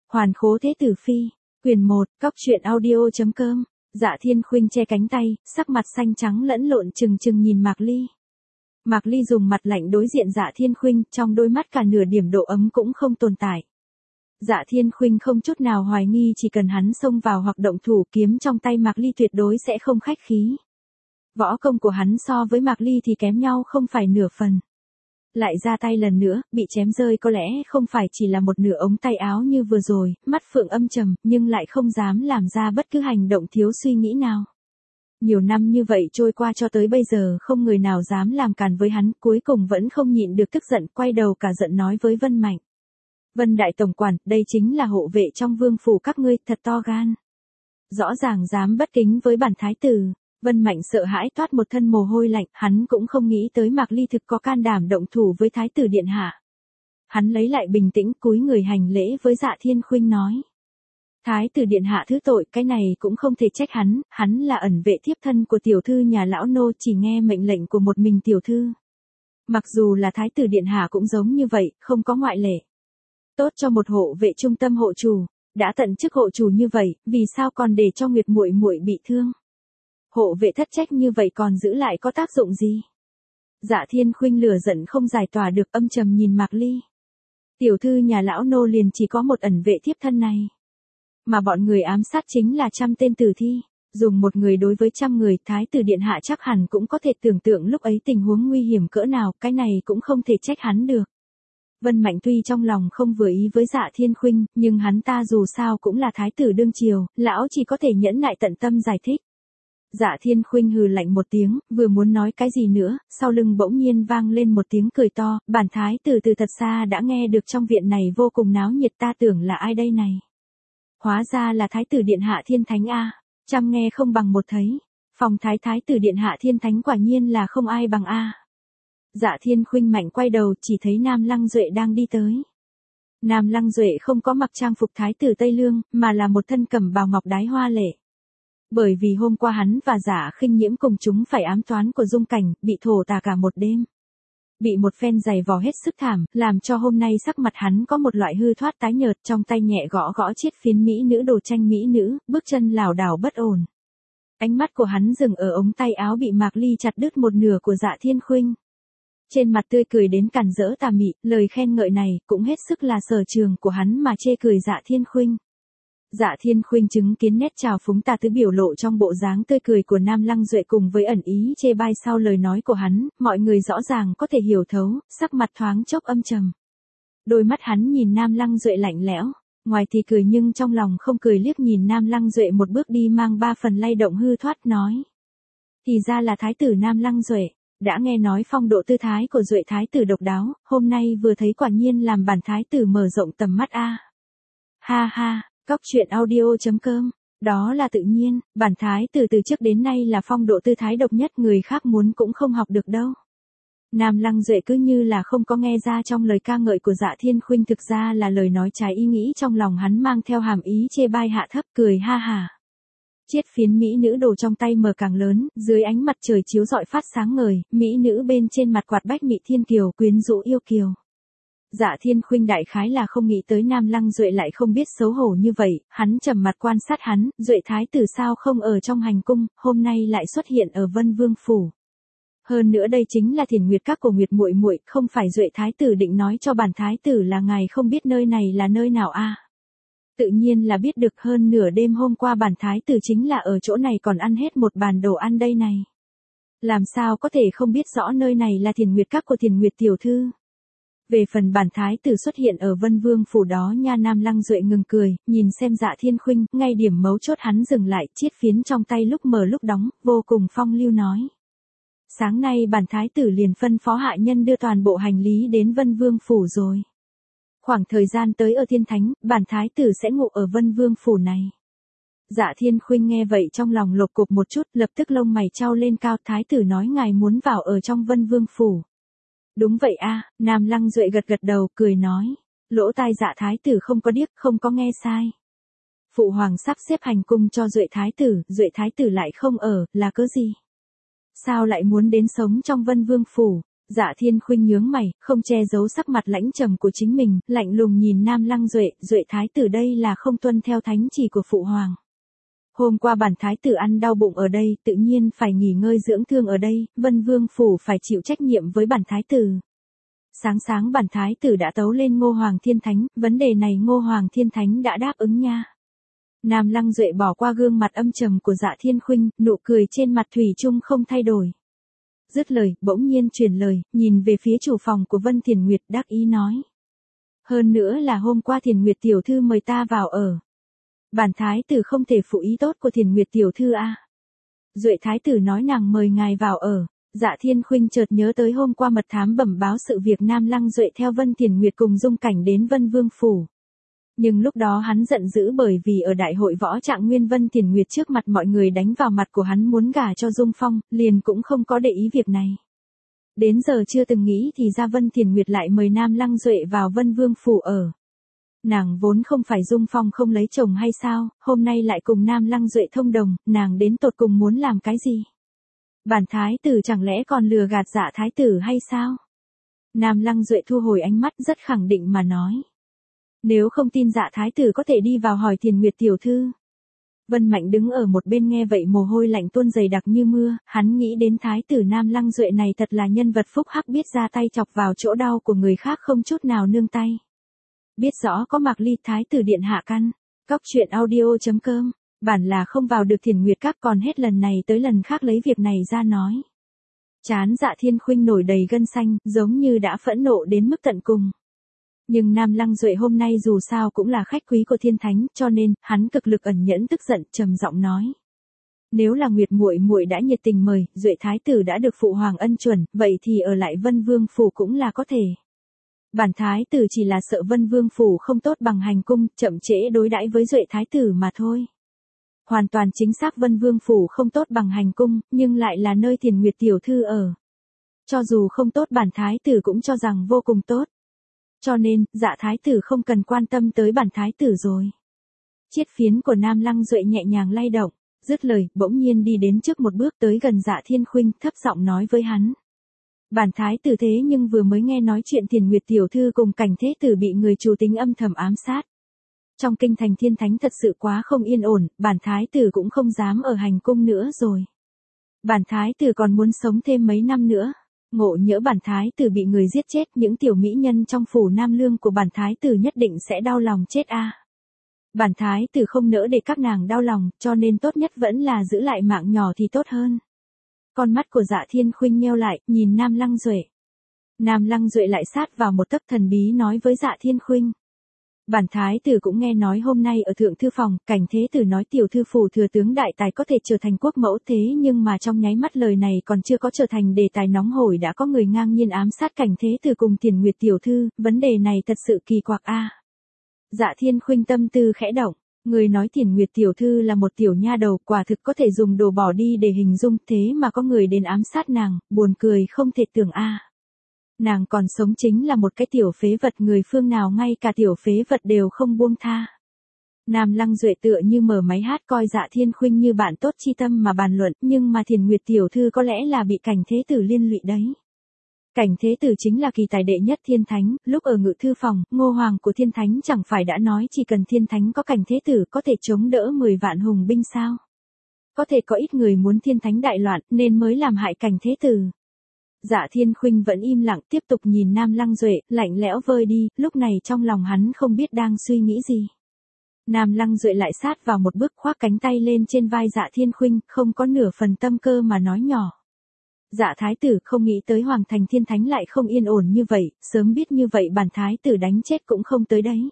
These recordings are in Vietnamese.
Hoàn khố thế tử phi, quyền 1, cóc truyện audio.com. Dạ Thiên Khuynh che cánh tay, sắc mặt xanh trắng lẫn lộn trừng trừng nhìn Mạc Ly. Mạc Ly dùng mặt lạnh đối diện Dạ Thiên Khuynh, trong đôi mắt cả nửa điểm độ ấm cũng không tồn tại. Dạ Thiên Khuynh không chút nào hoài nghi chỉ cần hắn xông vào hoặc động thủ, kiếm trong tay Mạc Ly tuyệt đối sẽ không khách khí. Võ công của hắn so với Mạc Ly thì kém nhau không phải nửa phần. Lại ra tay lần nữa, bị chém rơi có lẽ không phải chỉ là một nửa ống tay áo như vừa rồi, mắt Phượng âm trầm, nhưng lại không dám làm ra bất cứ hành động thiếu suy nghĩ nào. Nhiều năm như vậy trôi qua cho tới bây giờ không người nào dám làm càn với hắn, cuối cùng vẫn không nhịn được tức giận, quay đầu cả giận nói với Vân Mạnh. Vân Đại Tổng Quản, đây chính là hộ vệ trong vương phủ các ngươi, thật to gan. Rõ ràng dám bất kính với bản thái tử. Vân Mạnh sợ hãi toát một thân mồ hôi lạnh, hắn cũng không nghĩ tới Mạc Ly thực có can đảm động thủ với thái tử điện hạ. Hắn lấy lại bình tĩnh, cúi người hành lễ với Dạ Thiên Khuynh nói. Thái tử điện hạ thứ tội, cái này cũng không thể trách hắn là ẩn vệ thiếp thân của tiểu thư nhà lão nô, chỉ nghe mệnh lệnh của một mình tiểu thư. Mặc dù là thái tử điện hạ cũng giống như vậy, không có ngoại lệ. Tốt cho một hộ vệ trung tâm hộ chủ, đã tận chức hộ chủ như vậy, vì sao còn để cho Nguyệt muội muội bị thương? Hộ vệ thất trách như vậy còn giữ lại có tác dụng gì? Dạ Thiên Khuynh lửa giận không giải tỏa được, âm trầm nhìn Mạc Ly. Tiểu thư nhà lão nô liền chỉ có một ẩn vệ thiếp thân này. Mà bọn người ám sát chính là 100 tên tử thi. Dùng một người đối với 100 người, thái tử điện hạ chắc hẳn cũng có thể tưởng tượng lúc ấy tình huống nguy hiểm cỡ nào, cái này cũng không thể trách hắn được. Vân Mạnh tuy trong lòng không vừa ý với Dạ Thiên Khuynh, nhưng hắn ta dù sao cũng là thái tử đương triều, lão chỉ có thể nhẫn nại tận tâm giải thích. Dạ Thiên Khuynh hừ lạnh một tiếng, vừa muốn nói cái gì nữa, sau lưng bỗng nhiên vang lên một tiếng cười to, bản thái tử từ thật xa đã nghe được trong viện này vô cùng náo nhiệt, ta tưởng là ai đây này. Hóa ra là thái tử điện hạ Thiên Thánh a, trăm nghe không bằng một thấy, phòng thái tử điện hạ Thiên Thánh quả nhiên là không ai bằng a. Dạ Thiên Khuynh mạnh quay đầu, chỉ thấy Nam Lăng Duệ đang đi tới. Nam Lăng Duệ không có mặc trang phục thái tử Tây Lương, mà là một thân cẩm bào ngọc đái hoa lệ. Bởi vì hôm qua hắn và Dạ Khinh Nhiễm cùng chúng phải ám toán của Dung Cảnh, bị thổ tà cả một đêm. Bị một phen giày vò hết sức thảm, làm cho hôm nay sắc mặt hắn có một loại hư thoát tái nhợt, trong tay nhẹ gõ gõ chiếc phiến mỹ nữ đồ tranh mỹ nữ, bước chân lảo đảo bất ổn. Ánh mắt của hắn dừng ở ống tay áo bị Mạc Ly chặt đứt một nửa của Dạ Thiên Khuynh. Trên mặt tươi cười đến càn rỡ tà mị, lời khen ngợi này cũng hết sức là sở trường của hắn mà chê cười Dạ Thiên Khuynh. Dạ Thiên Khuynh chứng kiến nét trào phúng tà tứ biểu lộ trong bộ dáng tươi cười của Nam Lăng Duệ cùng với ẩn ý chê bai sau lời nói của hắn, mọi người rõ ràng có thể hiểu thấu, sắc mặt thoáng chốc âm trầm. Đôi mắt hắn nhìn Nam Lăng Duệ lạnh lẽo, ngoài thì cười nhưng trong lòng không cười, liếc nhìn Nam Lăng Duệ một bước đi mang 3 phần lay động hư thoát nói. Thì ra là thái tử Nam Lăng Duệ, đã nghe nói phong độ tư thái của Duệ thái tử độc đáo, hôm nay vừa thấy quả nhiên làm bản thái tử mở rộng tầm mắt a. Ha ha. Cóc truyện audio.com, đó là tự nhiên, bản thái tử từ trước đến nay là phong độ tư thái độc nhất, người khác muốn cũng không học được đâu. Nam Lăng Duệ cứ như là không có nghe ra trong lời ca ngợi của Dạ Thiên Khuynh thực ra là lời nói trái ý nghĩ trong lòng hắn, mang theo hàm ý chê bai hạ thấp, cười ha hà. Chiếc phiến mỹ nữ đồ trong tay mở càng lớn, dưới ánh mặt trời chiếu rọi phát sáng ngời, mỹ nữ bên trên mặt quạt bách mị thiên kiều, quyến rũ yêu kiều. Dạ Thiên Khuynh đại khái là không nghĩ tới Nam Lăng Duệ lại không biết xấu hổ như vậy, hắn trầm mặt quan sát hắn, Duệ thái tử sao không ở trong hành cung, hôm nay lại xuất hiện ở Vân Vương phủ. Hơn nữa đây chính là Thiền Nguyệt các của Nguyệt muội muội, không phải Duệ thái tử định nói cho bản thái tử là ngài không biết nơi này là nơi nào a? Tự nhiên là biết được, hơn nửa đêm hôm qua bản thái tử chính là ở chỗ này còn ăn hết một bàn đồ ăn đây này. Làm sao có thể không biết rõ nơi này là Thiền Nguyệt các của Thiền Nguyệt tiểu thư? Về phần bản thái tử xuất hiện ở Vân Vương phủ đó nha, Nam Lăng Duệ ngừng cười, nhìn xem Dạ Thiên Khuynh, ngay điểm mấu chốt hắn dừng lại, chiếc phiến trong tay lúc mở lúc đóng, vô cùng phong lưu nói. Sáng nay bản thái tử liền phân phó hạ nhân đưa toàn bộ hành lý đến Vân Vương phủ rồi. Khoảng thời gian tới ở Thiên Thánh, bản thái tử sẽ ngủ ở Vân Vương phủ này. Dạ Thiên Khuynh nghe vậy trong lòng lột cục một chút, lập tức lông mày chau lên cao, thái tử nói ngài muốn vào ở trong Vân Vương phủ. Đúng vậy a, Nam Lăng Duệ gật gật đầu, cười nói. Lỗ tai Dạ thái tử không có điếc, không có nghe sai. Phụ hoàng sắp xếp hành cung cho Duệ thái tử lại không ở, là cớ gì? Sao lại muốn đến sống trong Vân Vương phủ? Dạ Thiên Khuynh nhướng mày, không che giấu sắc mặt lãnh trầm của chính mình, lạnh lùng nhìn Nam Lăng Duệ, Duệ thái tử đây là không tuân theo thánh chỉ của phụ hoàng. Hôm qua bản thái tử ăn đau bụng ở đây, tự nhiên phải nghỉ ngơi dưỡng thương ở đây, Vân Vương phủ phải chịu trách nhiệm với bản thái tử. Sáng bản thái tử đã tấu lên Ngô Hoàng Thiên Thánh, vấn đề này Ngô Hoàng Thiên Thánh đã đáp ứng nha. Nam Lăng Duệ bỏ qua gương mặt âm trầm của Dạ Thiên Khuynh, nụ cười trên mặt thủy chung không thay đổi. Dứt lời, bỗng nhiên chuyển lời, nhìn về phía chủ phòng của Vân Thiền Nguyệt đắc ý nói. Hơn nữa là hôm qua Thiền Nguyệt tiểu thư mời ta vào ở. Bản thái tử không thể phụ ý tốt của Thiền Nguyệt tiểu thư a. Duệ thái tử nói nàng mời ngài vào ở. Dạ Thiên Khuynh chợt nhớ tới hôm qua mật thám bẩm báo sự việc Nam Lăng Duệ theo Vân Thiền Nguyệt cùng Dung Cảnh đến Vân Vương phủ. Nhưng lúc đó hắn giận dữ bởi vì ở đại hội võ trạng nguyên Vân Thiền Nguyệt trước mặt mọi người đánh vào mặt của hắn muốn gả cho Dung Phong, liền cũng không có để ý việc này. Đến giờ chưa từng nghĩ thì ra Vân Thiền Nguyệt lại mời Nam Lăng Duệ vào Vân Vương phủ ở. Nàng vốn không phải Dung Phong không lấy chồng hay sao, hôm nay lại cùng Nam Lăng Duệ thông đồng, nàng đến tột cùng muốn làm cái gì? Bản thái tử chẳng lẽ còn lừa gạt Dạ thái tử hay sao? Nam Lăng Duệ thu hồi ánh mắt rất khẳng định mà nói. Nếu không tin Dạ thái tử có thể đi vào hỏi Thiền Nguyệt tiểu thư. Vân Mạnh đứng ở một bên nghe vậy mồ hôi lạnh tuôn dày đặc như mưa, hắn nghĩ đến thái tử Nam Lăng Duệ này thật là nhân vật phúc hắc biết ra tay chọc vào chỗ đau của người khác không chút nào nương tay. Biết rõ có Mạc Ly thái tử điện hạ căn. Cóc truyện audio.com. Bản là không vào được Thiền Nguyệt các còn hết lần này tới lần khác lấy việc này ra nói. Chán Dạ Thiên Khuynh nổi đầy gân xanh, giống như đã phẫn nộ đến mức tận cùng. Nhưng Nam Lăng Duệ hôm nay dù sao cũng là khách quý của Thiên Thánh, cho nên hắn cực lực ẩn nhẫn tức giận, trầm giọng nói: Nếu là Nguyệt muội muội đã nhiệt tình mời, Duệ thái tử đã được phụ hoàng ân chuẩn, vậy thì ở lại Vân Vương phủ cũng là có thể. Bản thái tử chỉ là sợ Vân Vương phủ không tốt bằng hành cung, chậm trễ đối đãi với Duệ thái tử mà thôi. Hoàn toàn chính xác Vân Vương phủ không tốt bằng hành cung, nhưng lại là nơi Thiền Nguyệt tiểu thư ở. Cho dù không tốt bản thái tử cũng cho rằng vô cùng tốt. Cho nên, Dạ thái tử không cần quan tâm tới bản thái tử rồi. Chiết phiến của Nam Lăng Duệ nhẹ nhàng lay động, dứt lời, bỗng nhiên đi đến trước một bước tới gần Dạ Thiên Khuynh, thấp giọng nói với hắn. Bản thái tử thế nhưng vừa mới nghe nói chuyện Thiền Nguyệt tiểu thư cùng Cảnh thế tử bị người trù tính âm thầm ám sát. Trong kinh thành Thiên Thánh thật sự quá không yên ổn, bản thái tử cũng không dám ở hành cung nữa rồi. Bản thái tử còn muốn sống thêm mấy năm nữa. Ngộ nhỡ bản thái tử bị người giết chết, những tiểu mỹ nhân trong phủ Nam Lương của bản thái tử nhất định sẽ đau lòng chết a. Bản thái tử không nỡ để các nàng đau lòng, cho nên tốt nhất vẫn là giữ lại mạng nhỏ thì tốt hơn. Con mắt của Dạ Thiên Khuynh nheo lại, nhìn Nam Lăng Duệ. Nam Lăng Duệ lại sát vào một tấc thần bí nói với Dạ Thiên Khuynh. Bản thái tử cũng nghe nói hôm nay ở thượng thư phòng, Cảnh thế tử nói tiểu thư phủ thừa tướng đại tài có thể trở thành quốc mẫu, thế nhưng mà trong nháy mắt lời này còn chưa có trở thành đề tài nóng hổi đã có người ngang nhiên ám sát Cảnh thế tử cùng Thiền Nguyệt tiểu thư, vấn đề này thật sự kỳ quặc a. Dạ Thiên Khuynh tâm tư khẽ động, người nói Thiền Nguyệt tiểu thư là một tiểu nha đầu, quả thực có thể dùng đồ bỏ đi để hình dung, thế mà có người đến ám sát nàng, buồn cười không thể tưởng a. Nàng còn sống chính là một cái tiểu phế vật, người phương nào ngay cả tiểu phế vật đều không buông tha. Nam Lăng Duệ tựa như mở máy hát coi Dạ Thiên Khuynh như bạn tốt chi tâm mà bàn luận, nhưng mà Thiền Nguyệt tiểu thư có lẽ là bị Cảnh thế tử liên lụy đấy. Cảnh thế tử chính là kỳ tài đệ nhất Thiên Thánh, lúc ở ngự thư phòng, Ngô Hoàng của Thiên Thánh chẳng phải đã nói chỉ cần Thiên Thánh có Cảnh thế tử có thể chống đỡ 10 vạn hùng binh sao? Có thể có ít người muốn Thiên Thánh đại loạn nên mới làm hại Cảnh thế tử. Dạ Thiên Khuynh vẫn im lặng tiếp tục nhìn Nam Lăng Duệ, lạnh lẽo vơi đi, lúc này trong lòng hắn không biết đang suy nghĩ gì. Nam Lăng Duệ lại sát vào một bước khoác cánh tay lên trên vai Dạ Thiên Khuynh, không có nửa phần tâm cơ mà nói nhỏ. Dạ thái tử không nghĩ tới Hoàng thành Thiên Thánh lại không yên ổn như vậy, sớm biết như vậy bản thái tử đánh chết cũng không tới đấy.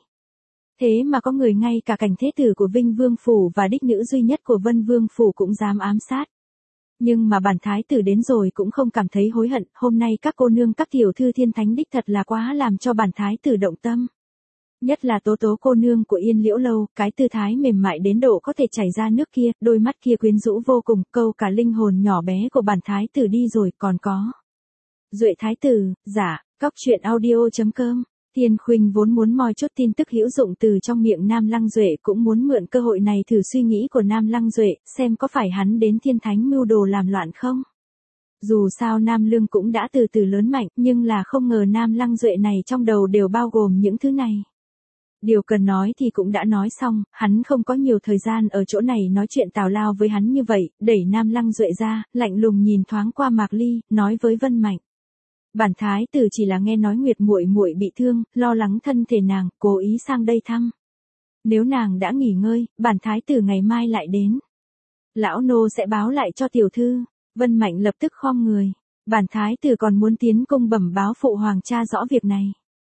Thế mà có người ngay cả Cảnh thế tử của Vinh Vương phủ và đích nữ duy nhất của Vân Vương phủ cũng dám ám sát. Nhưng mà bản thái tử đến rồi cũng không cảm thấy hối hận, hôm nay các cô nương các tiểu thư Thiên Thánh đích thật là quá làm cho bản thái tử động tâm. Nhất là Tố Tố cô nương của Yên Liễu lâu, cái tư thái mềm mại đến độ có thể chảy ra nước kia, đôi mắt kia quyến rũ vô cùng, câu cả linh hồn nhỏ bé của bản thái tử đi rồi, còn có Duệ thái tử, giả, cóc truyện audio.com. Thiên Khuynh vốn muốn moi chút tin tức hữu dụng từ trong miệng Nam Lăng Duệ, cũng muốn mượn cơ hội này thử suy nghĩ của Nam Lăng Duệ, xem có phải hắn đến Thiên Thánh mưu đồ làm loạn không. Dù sao Nam Lương cũng đã từ từ lớn mạnh, nhưng là không ngờ Nam Lăng Duệ này trong đầu đều bao gồm những thứ này. Điều cần nói thì cũng đã nói xong, hắn không có nhiều thời gian ở chỗ này nói chuyện tào lao với hắn như vậy, đẩy Nam Lăng Duệ ra, lạnh lùng nhìn thoáng qua Mạc Ly, nói với Vân Mạnh. Bản thái tử chỉ là nghe nói Nguyệt muội muội bị thương, lo lắng thân thể nàng, cố ý sang đây thăm. Nếu nàng đã nghỉ ngơi, bản thái tử ngày mai lại đến. Lão nô sẽ báo lại cho tiểu thư. Vân Mạnh lập tức khom người. Bản thái tử còn muốn tiến cung bẩm báo phụ hoàng cha rõ việc này.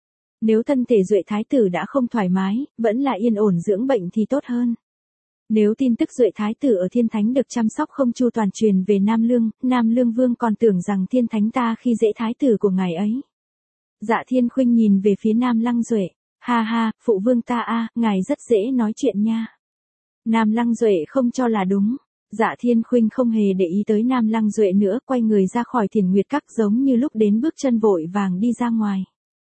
Nếu thân thể Duệ thái tử đã không thoải mái, vẫn là yên ổn dưỡng bệnh thì tốt hơn. Nếu tin tức Duệ thái tử ở Thiên Thánh được chăm sóc không chu toàn truyền về Nam Lương vương còn tưởng rằng Thiên Thánh ta khi dễ thái tử của ngài ấy. Dạ Thiên Khuynh nhìn về phía Nam Lăng Duệ, ha ha, phụ vương ta a, ngài rất dễ nói chuyện nha. Nam Lăng Duệ không cho là đúng. Dạ Thiên Khuynh không hề để ý tới Nam Lăng Duệ nữa, quay người ra khỏi Thiền Nguyệt Các giống như lúc đến, bước chân vội vàng đi ra ngoài.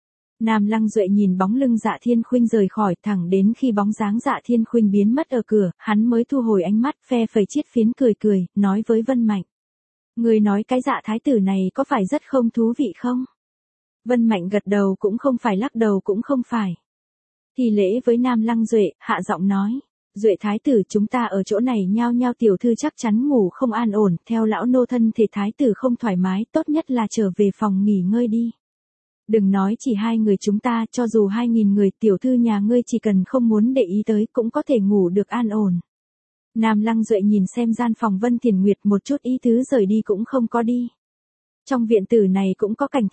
Nam Lăng Duệ nhìn bóng lưng Dạ Thiên Khuynh rời khỏi, thẳng đến khi bóng dáng Dạ Thiên Khuynh biến mất ở cửa, hắn mới thu hồi ánh mắt, phe phẩy chiết phiến cười, nói với Vân Mạnh. Người nói cái Dạ thái tử này có phải rất không thú vị không? Vân Mạnh gật đầu cũng không phải, lắc đầu cũng không phải. Thì lễ với Nam Lăng Duệ, hạ giọng nói. Duệ thái tử, chúng ta ở chỗ này nhao nhao, tiểu thư chắc chắn ngủ không an ổn, theo lão nô thân thể thái tử không thoải mái, tốt nhất là trở về phòng nghỉ ngơi đi. Đừng nói chỉ 2 người chúng ta, cho dù 2.000 người, tiểu thư nhà ngươi chỉ cần không muốn để ý tới cũng có thể ngủ được an ổn. Nam Lăng Duệ nhìn xem gian phòng Vân Thiền Nguyệt, một chút ý tứ rời đi cũng không có đi. Trong viện tử này cũng có Cảnh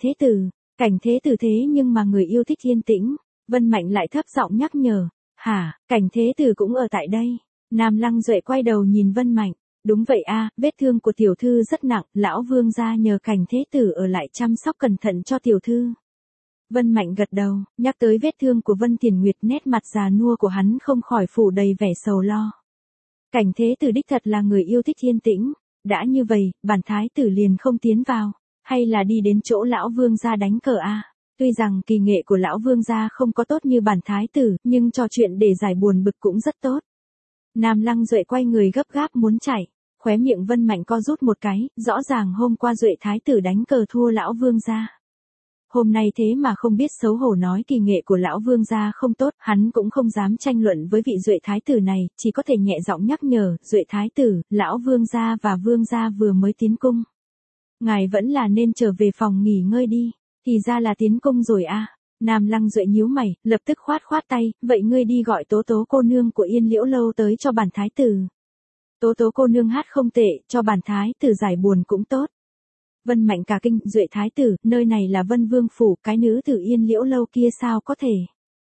Thế Tử thế nhưng mà người yêu thích yên tĩnh. Vân Mạnh lại thấp giọng nhắc nhở. Hả, Cảnh Thế Tử cũng ở tại đây. Nam Lăng Duệ quay đầu nhìn Vân Mạnh. Đúng vậy a, vết thương của tiểu thư rất nặng, lão vương gia nhờ Cảnh Thế Tử ở lại chăm sóc cẩn thận cho tiểu thư. Vân Mạnh gật đầu, nhắc tới vết thương của Vân Thiền Nguyệt, nét mặt già nua của hắn không khỏi phủ đầy vẻ sầu lo. Cảnh Thế Tử đích thật là người yêu thích yên tĩnh. Đã như vậy, bản thái tử liền không tiến vào, hay là đi đến chỗ lão vương gia đánh cờ a? Tuy rằng kỳ nghệ của lão vương gia không có tốt như bản thái tử, nhưng trò chuyện để giải buồn bực cũng rất tốt. Nam Lăng Duệ quay người gấp gáp muốn chạy, khóe miệng Vân Mạnh co rút một cái, rõ ràng hôm qua Duệ thái tử đánh cờ thua lão vương gia. Hôm nay thế mà không biết xấu hổ nói kỳ nghệ của lão vương gia không tốt, hắn cũng không dám tranh luận với vị Duệ thái tử này, chỉ có thể nhẹ giọng nhắc nhở. Duệ thái tử, lão vương gia và vương gia vừa mới tiến cung. Ngài vẫn là nên trở về phòng nghỉ ngơi đi. Thì ra là tiến cung rồi a. Nam Lăng Duệ nhíu mày, lập tức khoát tay, vậy ngươi đi gọi Tố Tố cô nương của Yên Liễu lâu tới cho bản thái tử. Tố Tố cô nương hát không tệ, cho bản thái tử giải buồn cũng tốt. Vân Mạnh cả kinh, Duệ thái tử, nơi này là Vân Vương phủ, cái nữ tử Yên Liễu lâu kia sao có thể.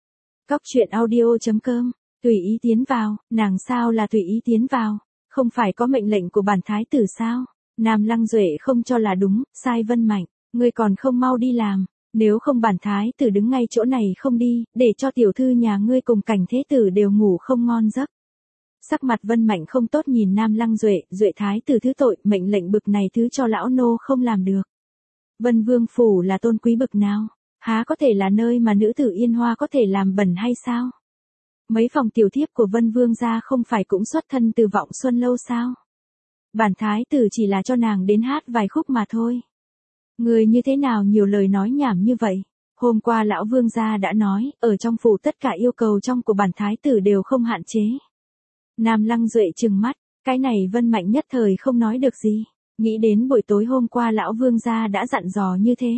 Cóc truyện audio.com, tùy ý tiến vào, nàng sao là tùy ý tiến vào, không phải có mệnh lệnh của bản thái tử sao? Nam Lăng Duệ không cho là đúng, sai Vân Mạnh, ngươi còn không mau đi làm, nếu không bản thái tử đứng ngay chỗ này không đi, để cho tiểu thư nhà ngươi cùng Cảnh Thế Tử đều ngủ không ngon giấc. Sắc mặt Vân Mạnh không tốt nhìn Nam Lăng Duệ, Duệ thái tử thứ tội, mệnh lệnh bực này thứ cho lão nô không làm được. Vân Vương phủ là tôn quý bực nào, há có thể là nơi mà nữ tử Yên Hoa có thể làm bẩn hay sao? Mấy phòng tiểu thiếp của Vân Vương gia không phải cũng xuất thân từ Vọng Xuân lâu sao? Bản thái tử chỉ là cho nàng đến hát vài khúc mà thôi. Người như thế nào nhiều lời nói nhảm như vậy? Hôm qua lão vương gia đã nói, ở trong phủ tất cả yêu cầu trong của bản thái tử đều không hạn chế. Nam Lăng Duệ trừng mắt, cái này Vân Mạnh nhất thời không nói được gì, nghĩ đến buổi tối hôm qua lão vương gia đã dặn dò như thế.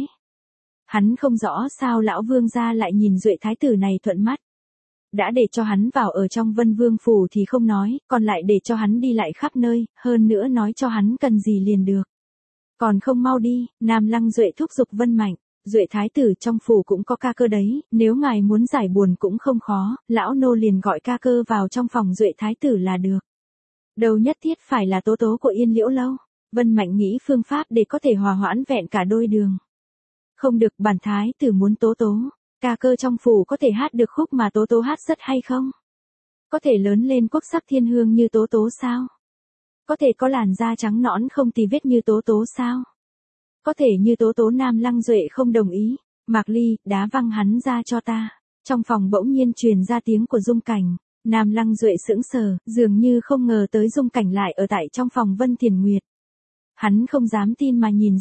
Hắn không rõ sao lão vương gia lại nhìn Duệ thái tử này thuận mắt. Đã để cho hắn vào ở trong Vân Vương phủ thì không nói, còn lại để cho hắn đi lại khắp nơi, hơn nữa nói cho hắn cần gì liền được. Còn không mau đi, Nam Lăng Duệ thúc giục Vân Mạnh, Duệ thái tử trong phủ cũng có ca cơ đấy, nếu ngài muốn giải buồn cũng không khó, lão nô liền gọi ca cơ vào trong phòng Duệ thái tử là được. Đâu nhất thiết phải là Tố Tố của Yên Liễu lâu. Vân Mạnh nghĩ phương pháp để có thể hòa hoãn vẹn cả đôi đường. Không được, bản thái tử muốn Tố Tố. Ca cơ trong phủ có thể hát được khúc mà Tố Tố hát rất hay không? Có thể lớn lên quốc sắc thiên hương như Tố Tố sao? Có thể có làn da trắng nõn không tì vết như Tố Tố sao? Có thể như Tố Tố. Nam Lăng Duệ không đồng ý. Mạc Ly, đá văng hắn ra cho ta. Trong phòng bỗng nhiên truyền ra tiếng của Dung Cảnh. Nam Lăng Duệ sững sờ, dường như không ngờ tới Dung Cảnh lại ở tại trong phòng Vân Thiền Nguyệt. Hắn không dám tin mà nhìn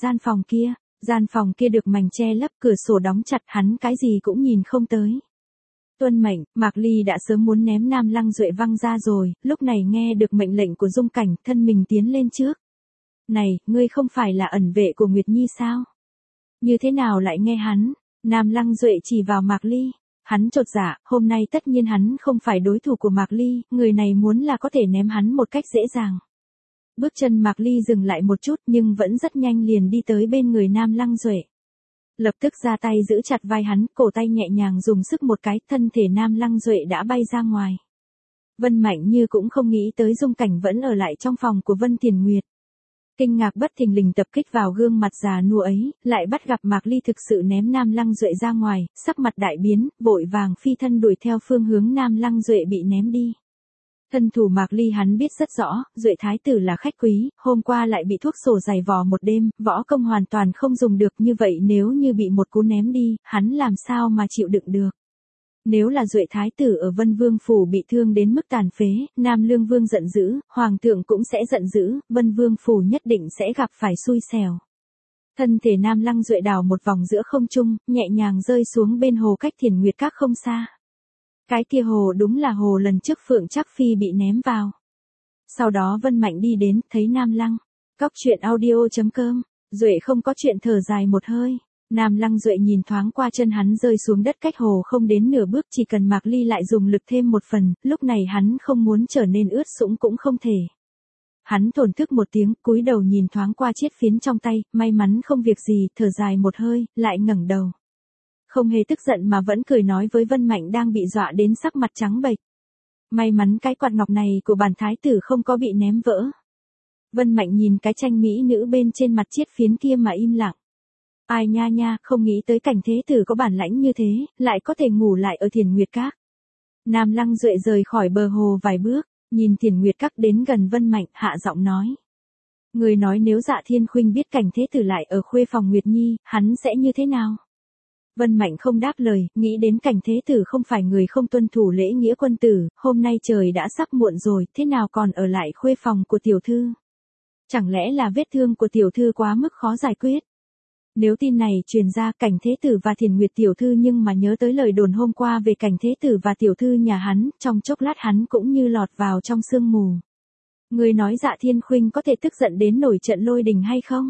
gian phòng kia được mảnh che lấp, cửa sổ đóng chặt, hắn cái gì cũng nhìn không tới. Tuân mệnh, Mạc Ly đã sớm muốn ném Nam Lăng Duệ văng ra rồi, lúc này nghe được mệnh lệnh của Dung Cảnh, thân mình tiến lên trước. Này, ngươi không phải là ẩn vệ của Nguyệt Nhi sao? Như thế nào lại nghe hắn? Nam Lăng Duệ chỉ vào Mạc Ly. Hắn chột dạ, hôm nay tất nhiên hắn không phải đối thủ của Mạc Ly, người này muốn là có thể ném hắn một cách dễ dàng. Bước chân Mạc Ly dừng lại một chút nhưng vẫn rất nhanh liền đi tới bên người Nam Lăng Duệ. Lập tức ra tay giữ chặt vai hắn, cổ tay nhẹ nhàng dùng sức một cái, thân thể Nam Lăng Duệ đã bay ra ngoài. Vân Mạnh Như cũng không nghĩ tới Dung Cảnh vẫn ở lại trong phòng của Vân Tiền Nguyệt. Kinh ngạc bất thình lình tập kích vào gương mặt già nua ấy, lại bắt gặp Mạc Ly thực sự ném Nam Lăng Duệ ra ngoài, sắc mặt đại biến, vội vàng phi thân đuổi theo phương hướng Nam Lăng Duệ bị ném đi. Thân thủ Mạc Ly hắn biết rất rõ, Duệ thái tử là khách quý, hôm qua lại bị thuốc sổ giày vò một đêm, võ công hoàn toàn không dùng được, như vậy nếu như bị một cú ném đi, hắn làm sao mà chịu đựng được. Nếu là Duệ thái tử ở Vân Vương phủ bị thương đến mức tàn phế, Nam Lương Vương giận dữ, Hoàng thượng cũng sẽ giận dữ, Vân Vương phủ nhất định sẽ gặp phải xui xẻo. Thân thể Nam Lăng Duệ đảo một vòng giữa không trung, nhẹ nhàng rơi xuống bên hồ cách Thiền Nguyệt Các không xa. Cái kia hồ đúng là hồ lần trước Phượng Trác Phi bị ném vào. Sau đó Vân Mạnh đi đến, thấy Nam Lăng. Cóc truyện audio.com, Duệ không có chuyện thở dài một hơi. Nam Lăng Duệ nhìn thoáng qua chân hắn rơi xuống đất cách hồ không đến nửa bước, chỉ cần Mạc Ly lại dùng lực thêm một phần, lúc này hắn không muốn trở nên ướt sũng cũng không thể. Hắn thổn thức một tiếng, cúi đầu nhìn thoáng qua chiếc phiến trong tay, may mắn không việc gì, thở dài một hơi, lại ngẩng đầu. Không hề tức giận mà vẫn cười nói với Vân Mạnh đang bị dọa đến sắc mặt trắng bệch. May mắn cái quạt ngọc này của bản thái tử không có bị ném vỡ. Vân Mạnh nhìn cái tranh mỹ nữ bên trên mặt chiếc phiến kia mà im lặng. Ai nha nha, không nghĩ tới cảnh thế tử có bản lãnh như thế, lại có thể ngủ lại ở Thiền Nguyệt Các. Nam Lăng Duệ rời khỏi bờ hồ vài bước, nhìn Thiền Nguyệt Các đến gần Vân Mạnh, hạ giọng nói. Người nói nếu Dạ Thiên Khuynh biết cảnh thế tử lại ở khuê phòng Nguyệt Nhi, hắn sẽ như thế nào? Vân Mạnh không đáp lời, nghĩ đến cảnh thế tử không phải người không tuân thủ lễ nghĩa quân tử, hôm nay trời đã sắp muộn rồi, thế nào còn ở lại khuê phòng của tiểu thư? Chẳng lẽ là vết thương của tiểu thư quá mức khó giải quyết? Nếu tin này truyền ra, cảnh thế tử và Thiền Nguyệt tiểu thư nhưng mà nhớ tới lời đồn hôm qua về cảnh thế tử và tiểu thư nhà hắn, trong chốc lát hắn cũng như lọt vào trong sương mù. Người nói Dạ Thiên Khuynh có thể tức giận đến nổi trận lôi đình hay không?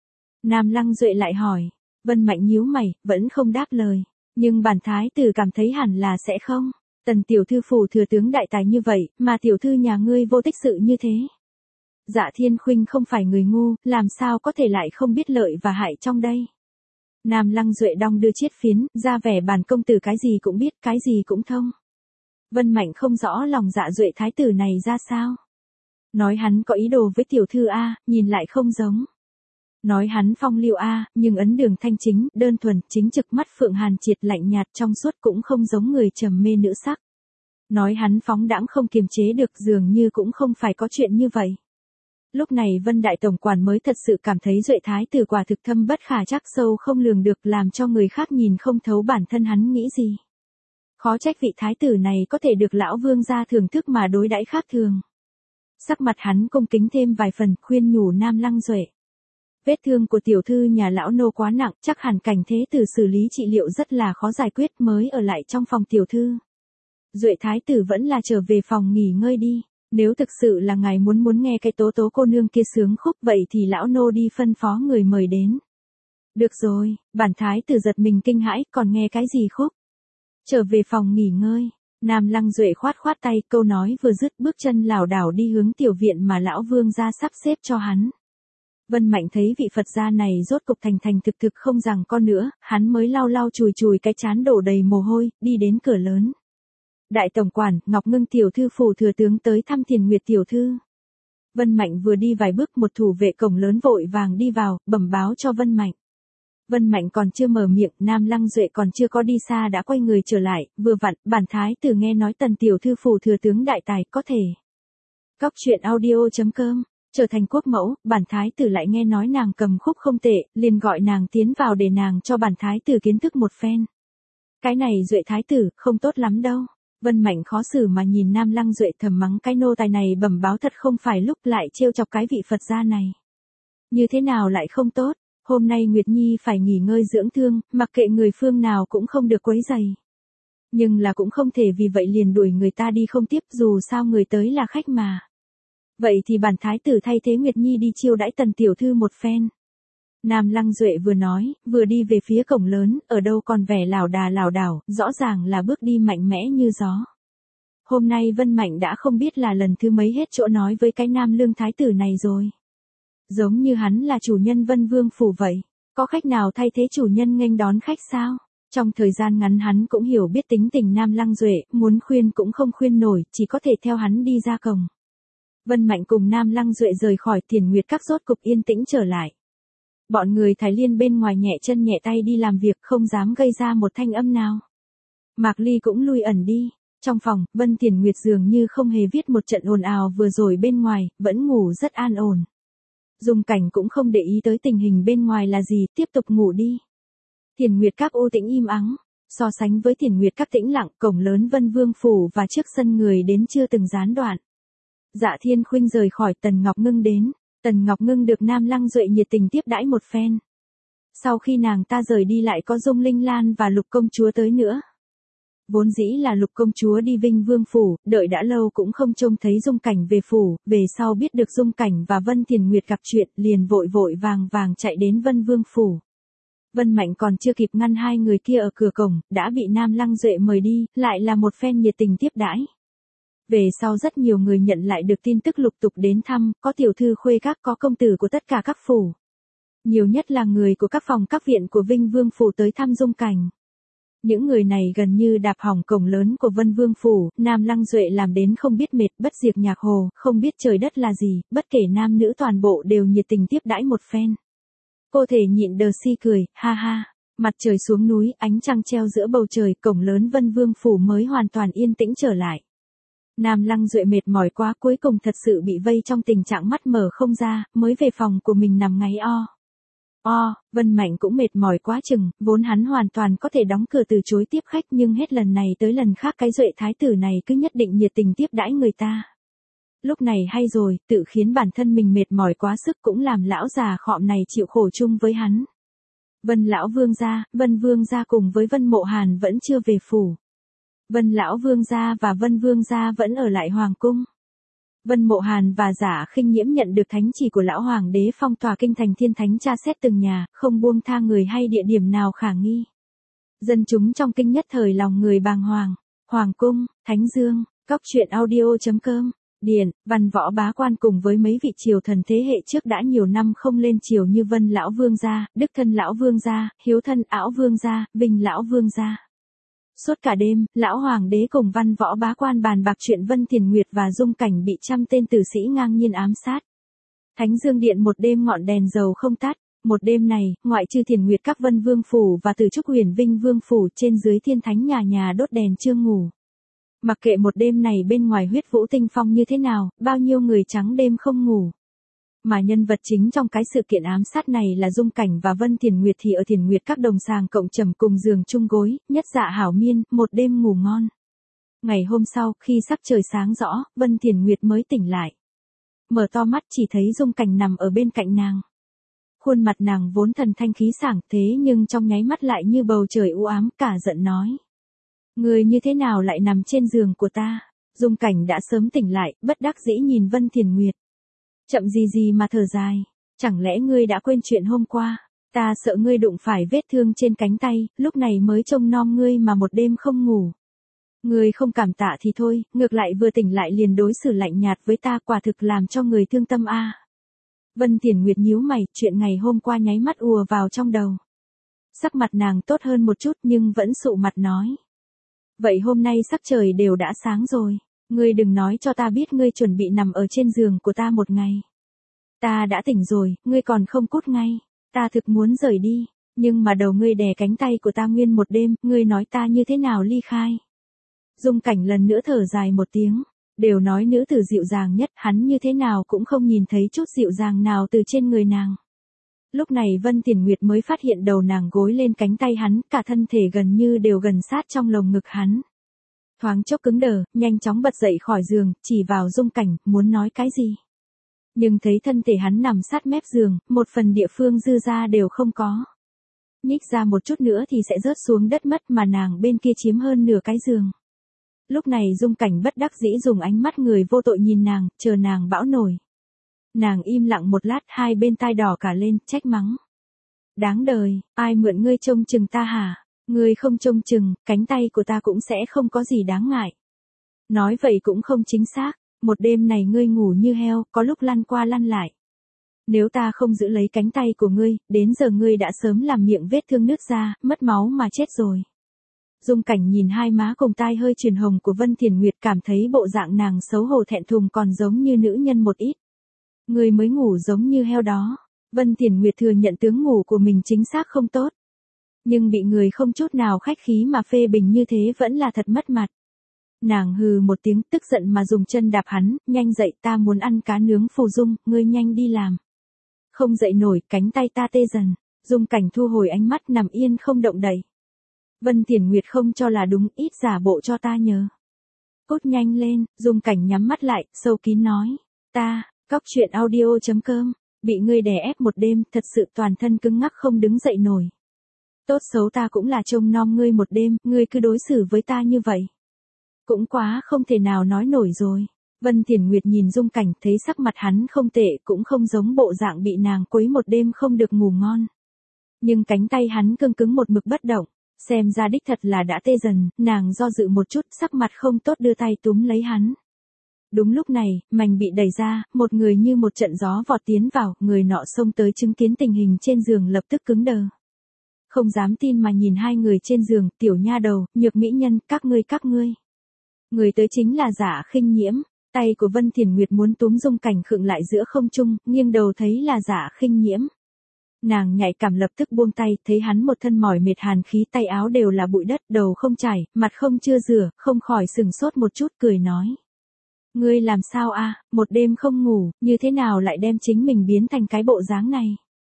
Nam Lăng Duệ lại hỏi. Vân Mạnh nhíu mày, vẫn không đáp lời. Nhưng bản thái tử cảm thấy hẳn là sẽ không. Tần tiểu thư phủ thừa tướng đại tài như vậy, mà tiểu thư nhà ngươi vô tích sự như thế. Dạ Thiên Khuynh không phải người ngu, làm sao có thể lại không biết lợi và hại trong đây. Nam Lăng Duệ đong đưa chiết phiến, ra vẻ bản công tử cái gì cũng biết, cái gì cũng thông. Vân Mạnh không rõ lòng Dạ Duệ thái tử này ra sao. Nói hắn có ý đồ với tiểu thư A, nhìn lại không giống. Nói hắn phong lưu A, nhưng ấn đường thanh chính, đơn thuần, chính trực, mắt phượng hàn triệt, lạnh nhạt trong suốt, cũng không giống người trầm mê nữ sắc. Nói hắn phóng đãng không kiềm chế được, dường như cũng không phải có chuyện như vậy. Lúc này Vân Đại Tổng Quản mới thật sự cảm thấy Duệ thái tử quả thực thâm bất khả trắc, sâu không lường được, làm cho người khác nhìn không thấu bản thân hắn nghĩ gì. Khó trách vị thái tử này có thể được lão vương gia thưởng thức mà đối đãi khác thường. Sắc mặt hắn cung kính thêm vài phần, khuyên nhủ Nam Lăng Duệ. Vết thương của tiểu thư nhà lão nô quá nặng, chắc hẳn cảnh thế tử xử lý trị liệu rất là khó giải quyết, mới ở lại trong phòng tiểu thư. Duệ thái tử vẫn là trở về phòng nghỉ ngơi đi, nếu thực sự là ngài muốn nghe cái tố tố cô nương kia sướng khúc, vậy thì lão nô đi phân phó người mời đến. Được rồi, bản thái tử giật mình kinh hãi, còn nghe cái gì khúc? Trở về phòng nghỉ ngơi. Nam Lăng Duệ khoát khoát tay, câu nói vừa dứt, bước chân lảo đảo đi hướng tiểu viện mà lão vương gia sắp xếp cho hắn. Vân Mạnh thấy vị Phật gia này rốt cục thành thực không rằng con nữa, hắn mới lau chùi cái trán đổ đầy mồ hôi, đi đến cửa lớn. Đại Tổng Quản, Ngọc Ngưng tiểu thư phủ thừa tướng tới thăm Thiền Nguyệt tiểu thư. Vân Mạnh vừa đi vài bước, một thủ vệ cổng lớn vội vàng đi vào, bẩm báo cho Vân Mạnh. Vân Mạnh còn chưa mở miệng, Nam Lăng Duệ còn chưa có đi xa đã quay người trở lại, vừa vặn, bản thái tử nghe nói Tần tiểu thư phủ thừa tướng đại tài, có thể. Cóc truyện audio.com, trở thành quốc mẫu, bản thái tử lại nghe nói nàng cầm khúc không tệ, liền gọi nàng tiến vào để nàng cho bản thái tử kiến thức một phen. Cái này Duệ thái tử, không tốt lắm đâu. Vân Mạnh khó xử mà nhìn Nam Lăng Duệ, thầm mắng cái nô tài này bẩm báo thật không phải lúc, lại trêu chọc cái vị Phật gia này. Như thế nào lại không tốt? Hôm nay Nguyệt Nhi phải nghỉ ngơi dưỡng thương, mặc kệ người phương nào cũng không được quấy rầy. Nhưng là cũng không thể vì vậy liền đuổi người ta đi không tiếp, dù sao người tới là khách mà. Vậy thì bản thái tử thay thế Nguyệt Nhi đi chiêu đãi Tần tiểu thư một phen. Nam Lăng Duệ vừa nói, vừa đi về phía cổng lớn, ở đâu còn vẻ lảo đảo, rõ ràng là bước đi mạnh mẽ như gió. Hôm nay Vân Mạnh đã không biết là lần thứ mấy hết chỗ nói với cái Nam Lương thái tử này rồi. Giống như hắn là chủ nhân Vân Vương phủ vậy, có khách nào thay thế chủ nhân nghênh đón khách sao? Trong thời gian ngắn hắn cũng hiểu biết tính tình Nam Lăng Duệ, muốn khuyên cũng không khuyên nổi, chỉ có thể theo hắn đi ra cổng. Vân Mạnh cùng Nam Lăng Duệ rời khỏi Thiền Nguyệt Các rốt cục yên tĩnh trở lại. Bọn người Thái Liên bên ngoài nhẹ chân nhẹ tay đi làm việc, không dám gây ra một thanh âm nào. Mạc Ly cũng lui ẩn đi. Trong phòng, Vân Thiền Nguyệt dường như không hề viết một trận ồn ào vừa rồi bên ngoài, vẫn ngủ rất an ổn. Dung Cảnh cũng không để ý tới tình hình bên ngoài là gì, tiếp tục ngủ đi. Thiền Nguyệt Các u tĩnh im ắng, so sánh với Thiền Nguyệt Các tĩnh lặng, cổng lớn Vân Vương phủ và trước sân người đến chưa từng gián đoạn. Dạ Thiên Khuynh rời khỏi, Tần Ngọc Ngưng đến. Tần Ngọc Ngưng được Nam Lăng Duệ nhiệt tình tiếp đãi một phen. Sau khi nàng ta rời đi lại có Dung Linh Lan và Lục công chúa tới nữa. Vốn dĩ là Lục công chúa đi Vinh Vương phủ, đợi đã lâu cũng không trông thấy Dung Cảnh về phủ, về sau biết được Dung Cảnh và Vân Thiền Nguyệt gặp chuyện, liền vội vàng chạy đến Vân Vương phủ. Vân Mạnh còn chưa kịp ngăn hai người kia ở cửa cổng, đã bị Nam Lăng Duệ mời đi, lại là một phen nhiệt tình tiếp đãi. Về sau rất nhiều người nhận lại được tin tức lục tục đến thăm, có tiểu thư khuê các, có công tử của tất cả các phủ. Nhiều nhất là người của các phòng các viện của Vinh Vương phủ tới thăm Dung Cảnh. Những người này gần như đạp hỏng cổng lớn của Vân Vương phủ, Nam Lăng Duệ làm đến không biết mệt, bất diệt nhạc hồ, không biết trời đất là gì, bất kể nam nữ toàn bộ đều nhiệt tình tiếp đãi một phen. Cô thể nhịn đờ si cười, ha ha. Mặt trời xuống núi, ánh trăng treo giữa bầu trời, cổng lớn Vân Vương phủ mới hoàn toàn yên tĩnh trở lại. Nam Lăng Duệ mệt mỏi quá, cuối cùng thật sự bị vây trong tình trạng mắt mở không ra, mới về phòng của mình nằm ngáy Vân Mạnh cũng mệt mỏi quá chừng, vốn hắn hoàn toàn có thể đóng cửa từ chối tiếp khách, nhưng hết lần này tới lần khác cái Duệ thái tử này cứ nhất định nhiệt tình tiếp đãi người ta. Lúc này hay rồi, tự khiến bản thân mình mệt mỏi quá sức cũng làm lão già khọm này chịu khổ chung với hắn. Vân lão vương gia cùng với Vân Mộ Hàn vẫn chưa về phủ. Vân lão vương gia và Vân vương gia vẫn ở lại hoàng cung. Vân Mộ Hàn và Giả Khinh Nhiễm nhận được thánh chỉ của lão hoàng đế phong tỏa kinh thành Thiên Thánh, tra xét từng nhà, không buông tha người hay địa điểm nào khả nghi. Dân chúng trong kinh nhất thời lòng người bàng hoàng. Hoàng cung, Thánh Dương, Cóc truyện audio.com, Điện, Văn Võ Bá Quan cùng với mấy vị triều thần thế hệ trước đã nhiều năm không lên triều như Vân lão vương gia, Đức thân lão vương gia, Hiếu thân ảo vương gia, Vinh lão vương gia. Suốt cả đêm, lão hoàng đế cùng Văn Võ Bá Quan bàn bạc chuyện Vân Thiền Nguyệt và Dung Cảnh bị trăm tên tử sĩ ngang nhiên ám sát. Thánh Dương Điện một đêm ngọn đèn dầu không tắt. Một đêm này, ngoại trừ Thiền Nguyệt Các Vân Vương phủ và Từ Trúc Huyền Vinh Vương phủ, trên dưới Thiên Thánh nhà nhà đốt đèn chưa ngủ. Mặc kệ một đêm này bên ngoài huyết vũ tinh phong như thế nào, bao nhiêu người trắng đêm không ngủ. Mà nhân vật chính trong cái sự kiện ám sát này là Dung Cảnh và Vân Thiền Nguyệt thì ở Thiền Nguyệt Các đồng sàng cộng trầm cùng giường chung gối, nhất dạ hảo miên, một đêm ngủ ngon. Ngày hôm sau, khi sắc trời sáng rõ, Vân Thiền Nguyệt mới tỉnh lại. Mở to mắt chỉ thấy Dung Cảnh nằm ở bên cạnh nàng. Khuôn mặt nàng vốn thần thanh khí sảng, thế nhưng trong nháy mắt lại như bầu trời u ám, cả giận nói. Người như thế nào lại nằm trên giường của ta? Dung Cảnh đã sớm tỉnh lại, bất đắc dĩ nhìn Vân Thiền Nguyệt. Chậm gì mà thở dài, chẳng lẽ ngươi đã quên chuyện hôm qua? Ta sợ ngươi đụng phải vết thương trên cánh tay, lúc này mới trông nom ngươi mà một đêm không ngủ. Ngươi không cảm tạ thì thôi, ngược lại vừa tỉnh lại liền đối xử lạnh nhạt với ta, quả thực làm cho người thương tâm a. Vân Thiền Nguyệt nhíu mày, chuyện ngày hôm qua nháy mắt ùa vào trong đầu. Sắc mặt nàng tốt hơn một chút nhưng vẫn sụ mặt nói. Vậy hôm nay sắc trời đều đã sáng rồi. Ngươi đừng nói cho ta biết ngươi chuẩn bị nằm ở trên giường của ta một ngày. Ta đã tỉnh rồi, ngươi còn không cút ngay. Ta thực muốn rời đi, nhưng mà đầu ngươi đè cánh tay của ta nguyên một đêm, ngươi nói ta như thế nào ly khai. Dung Cảnh lần nữa thở dài một tiếng, đều nói nữ tử dịu dàng nhất, hắn như thế nào cũng không nhìn thấy chút dịu dàng nào từ trên người nàng. Lúc này Vân Thiền Nguyệt mới phát hiện đầu nàng gối lên cánh tay hắn, cả thân thể gần như đều gần sát trong lồng ngực hắn. Thoáng chốc cứng đờ, nhanh chóng bật dậy khỏi giường, chỉ vào Dung Cảnh, muốn nói cái gì. Nhưng thấy thân thể hắn nằm sát mép giường, một phần địa phương dư ra đều không có. Nhích ra một chút nữa thì sẽ rớt xuống đất mất mà nàng bên kia chiếm hơn nửa cái giường. Lúc này Dung Cảnh bất đắc dĩ dùng ánh mắt người vô tội nhìn nàng, chờ nàng bão nổi. Nàng im lặng một lát, hai bên tai đỏ cả lên, trách mắng. Đáng đời, ai mượn ngươi trông chừng ta hả? Ngươi không trông chừng, cánh tay của ta cũng sẽ không có gì đáng ngại. Nói vậy cũng không chính xác, một đêm này ngươi ngủ như heo, có lúc lăn qua lăn lại. Nếu ta không giữ lấy cánh tay của ngươi, đến giờ ngươi đã sớm làm miệng vết thương nứt ra, mất máu mà chết rồi. Dung Cảnh nhìn hai má cùng tai hơi truyền hồng của Vân Thiền Nguyệt, cảm thấy bộ dạng nàng xấu hổ thẹn thùng còn giống như nữ nhân một ít. Ngươi mới ngủ giống như heo đó. Vân Thiền Nguyệt thừa nhận tướng ngủ của mình chính xác không tốt. Nhưng bị người không chút nào khách khí mà phê bình như thế vẫn là thật mất mặt. Nàng hừ một tiếng tức giận mà dùng chân đạp hắn, nhanh dậy, ta muốn ăn cá nướng Phù Dung, ngươi nhanh đi làm. Không dậy nổi, cánh tay ta tê dần. Dung Cảnh thu hồi ánh mắt nằm yên không động đậy. Vân Thiền Nguyệt không cho là đúng, ít giả bộ cho ta nhớ. Cốt nhanh lên, Dung Cảnh nhắm mắt lại, sâu kín nói. Ta, cóc truyện audio.com, bị ngươi đè ép một đêm, thật sự toàn thân cứng ngắc không đứng dậy nổi. Tốt xấu ta cũng là trông nom ngươi một đêm, ngươi cứ đối xử với ta như vậy. Cũng quá không thể nào nói nổi rồi. Vân Thiền Nguyệt nhìn Dung Cảnh thấy sắc mặt hắn không tệ, cũng không giống bộ dạng bị nàng quấy một đêm không được ngủ ngon. Nhưng cánh tay hắn cứng cứng một mực bất động, xem ra đích thật là đã tê dần, nàng do dự một chút, sắc mặt không tốt đưa tay túm lấy hắn. Đúng lúc này, mành bị đẩy ra, một người như một trận gió vọt tiến vào, người nọ xông tới chứng kiến tình hình trên giường lập tức cứng đờ. Không dám tin mà nhìn hai người trên giường, tiểu nha đầu, Nhược mỹ nhân, các ngươi. Người tới chính là Dạ Khinh Nhiễm, tay của Vân Thiền Nguyệt muốn túm Dung Cảnh khựng lại giữa không trung, nghiêng đầu thấy là Dạ Khinh Nhiễm. Nàng nhạy cảm lập tức buông tay, thấy hắn một thân mỏi mệt hàn khí, tay áo đều là bụi đất, đầu không chải, mặt không chưa rửa, không khỏi sừng sốt một chút, cười nói. Ngươi làm sao a? Một đêm không ngủ, như thế nào lại đem chính mình biến thành cái bộ dáng này?